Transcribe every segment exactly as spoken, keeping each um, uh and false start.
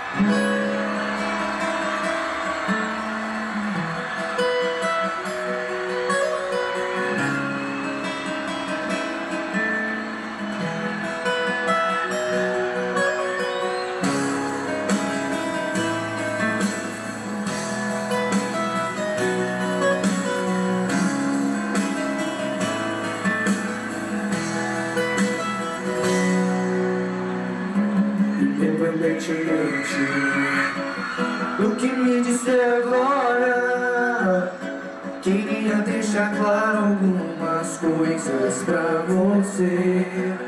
Independentemente do que me disser agora, queria deixar claro algumas coisas pra você.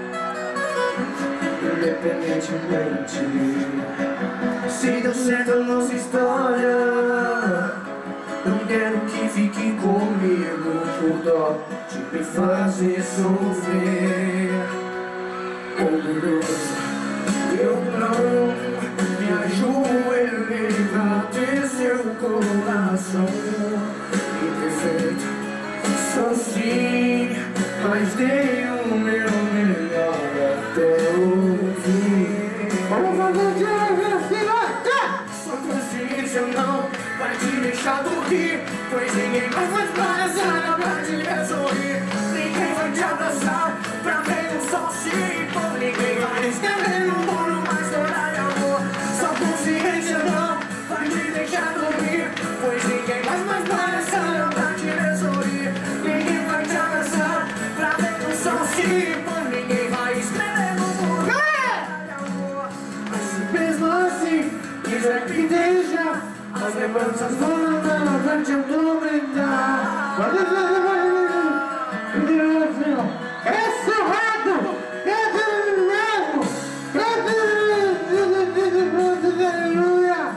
Independentemente se deu certo a nossa história, não quero que fique comigo por dó de me fazer sofrer. Orgulhoso eu não me ajoelhei pra ter seu coração imperfeito. Sou sim, mas dei o meu melhor até o fim. Vamos fazer de novo, sua consciência não vai te deixar dormir, pois ninguém mais vai parar pra te ver sorrir. Ninguém vai te abraçar pra ver o sol se pôr. Ninguém vai escrever no muro uma história de amor. Sua consciência não vai te deixar dormir, pois ninguém mais vai parar pra te ver sorrir. Ninguém vai te abraçar pra ver o sol se pôr. Ninguém vai escrever no muro uma história de amor. Mas se mesmo assim quiser que deixa, as lembranças vão andar pra te atormentar. Esse rato, esse mesmo, esse aleluia.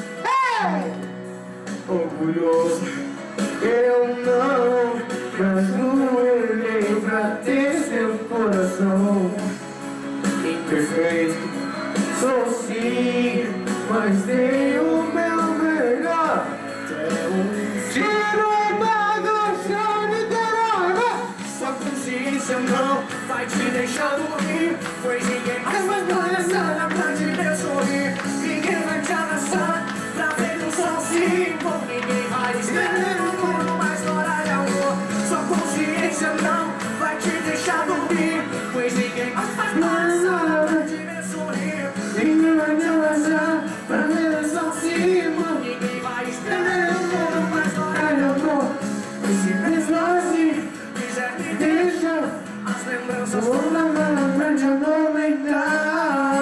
Orgulhoso eu não me ajoelhei pra ter seu coração imperfeito. Sou sim, mas dei o meu melhor até o tiro do chão de terror. Sua consciência não vai te deixar dormir, pois ninguém mais vai parar pra te ver sorrir. Ninguém vai te abraçar pra ver o sol se pôr. Ninguém vai escrever no mundo uma história de amor. Sua consciência não vai te deixar dormir, pois ninguém mais vai parar pra te ver sorrir. Ninguém vai te abraçar pra ver o sol se pôr. Ninguém vai escrever no mundo uma história de amor. Mas se mesmo assim quiser me deixar, as lembranças vão na pra te atormentar.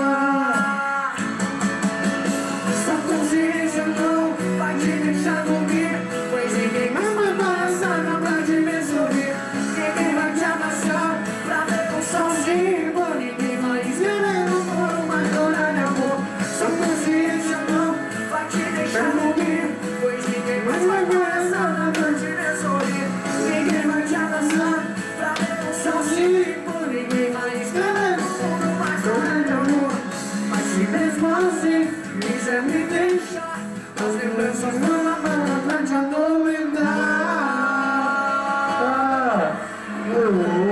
Sua consciência não vai te deixar dormir, pois ninguém mais vai parar pra te ver sorrir. Ninguém vai te abraçar pra ver o sol se pôr. Ninguém vai escrever no muro uma história de amor. Sua consciência não vai te deixar dormir, pois ninguém mais vai parar pra te ver sorrir. Ninguém vai te abraçar pra ver o sol se pôr. Ninguém vai escrever no muro uma história de amor. Mas se mesmo assim quiser me deixar, as lembranças vão lá pra te atormentar.